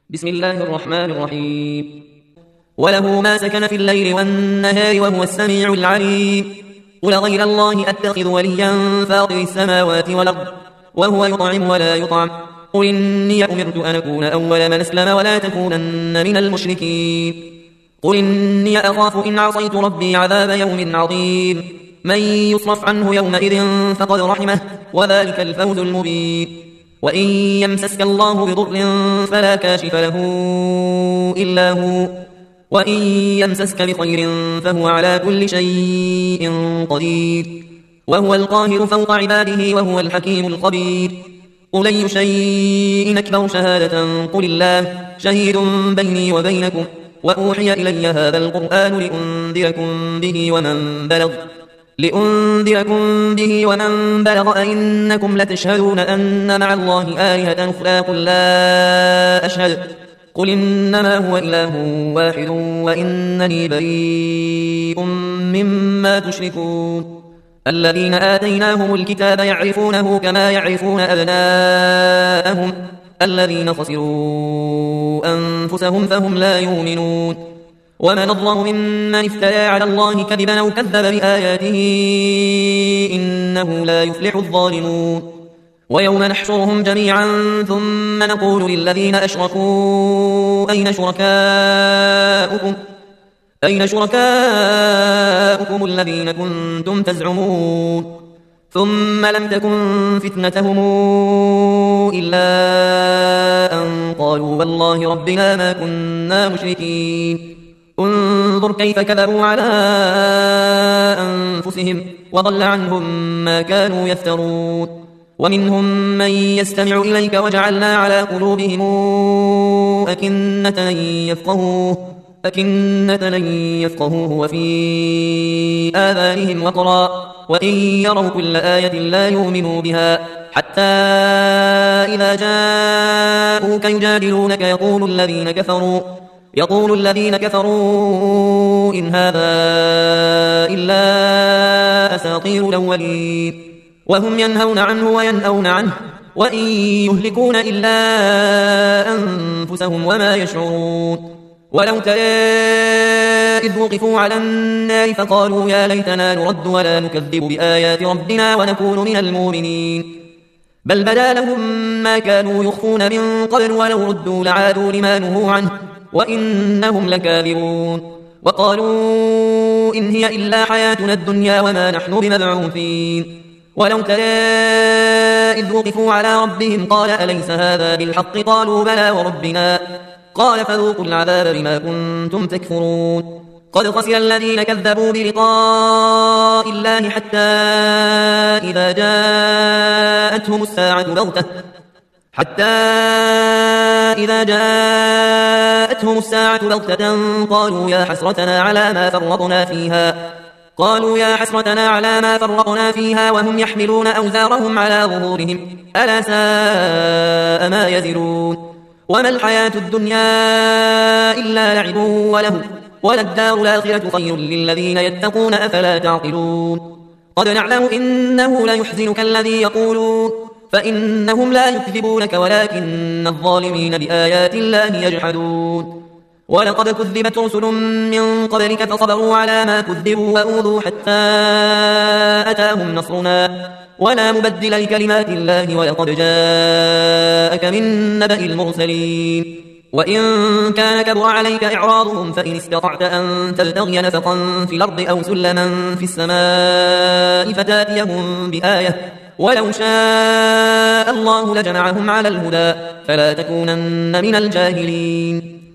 بسم الله الرحمن الرحيم. وله ما سكن في الليل والنهار وهو السميع العليم. قل غير الله أتخذ وليا فاطر السماوات والأرض وهو يطعم ولا يطعم. قل إني أمرت أن أكون أول من أسلم ولا تكونن من المشركين. قل إني أخاف إن عصيت ربي عذاب يوم عظيم. من يصرف عنه يومئذ فقد رحمه وذلك الفوز المبين. وإن يمسسك الله بضر فلا كاشف له إلا هو، وإن يمسسك بخير فهو على كل شيء قدير، وهو القاهر فوق عباده وهو الحكيم الخبير. قل أي شيء أكبر شهادة قل الله شهيد بيني وبينكم وأوحي إلي هذا القرآن لأنذركم به ومن بلغ أئنكم لتشهدون أن مع الله آلهة أخرى قل لا أشهد قل إنما هو إله واحد وإنني بريء مما تشركون. الذين آتيناهم الكتاب يعرفونه كما يعرفون أبناءهم الذين خسروا أنفسهم فهم لا يؤمنون. ومن أظلم ممن افترى على الله كذبا أو كذب بآياته إنه لا يفلح الظالمون. ويوم نحشرهم جميعا ثم نقول للذين أشركوا أين شركاؤكم الذين كنتم تزعمون ثم لم تكن فتنتهم إلا أن قالوا والله ربنا ما كنا مشركين. انظر كيف كذبوا على أنفسهم وضل عنهم ما كانوا يفترون. ومنهم من يستمع إليك وجعلنا على قلوبهم أكنة أن يفقهوه وفي آذانهم وقرا وإن يروا كل آية لا يؤمنوا بها حتى إذا جاءوك يجادلونك يقول الذين كفروا إن هذا إلا أساطير الأولين. وهم ينهون عنه وينأون عنه وإن يهلكون إلا أنفسهم وما يشعرون. ولو ترى إذ وقفوا على النار فقالوا يا ليتنا نرد ولا نكذب بآيات ربنا ونكون من المؤمنين بل بدا لهم ما كانوا يخفون من قبل ولو ردوا لعادوا لما نهوا عنه وإنهم لكاذبون. وقالوا إن هي إلا حياتنا الدنيا وما نحن بمبعوثين. ولو ترى إذ وقفوا على ربهم قال أليس هذا بالحق قالوا بلى وربنا قال فذوقوا العذاب بما كنتم تكفرون. قد خسر الذين كذبوا بلقاء الله حتى إذا جاءتهم الساعة بغتة قالوا يا حسرتنا على ما فرطنا فيها وهم يحملون أوزارهم على ظهورهم ألا ساء ما يزرون. وما الحياة الدنيا إلا لعب وله وللدار الآخرة خير للذين يتقون أفلا تعقلون. قد نعلم إنه ليحزنك الذي يقولون فإنهم لا يكذبونك ولكن الظالمين بآيات الله يجحدون. ولقد كذبت رسل من قبلك فصبروا على ما كذبوا وأوذوا حتى أتاهم نصرنا ولا مبدل لكلمات الله ولقد جاءك من نبأ المرسلين. وإن كان كبر عليك إعراضهم فإن استطعت أن تبتغي نفقا في الأرض أو سلما في السماء فتاتيهم بآية ولو شاء الله لجمعهم على الهدى فلا تكونن من الجاهلين.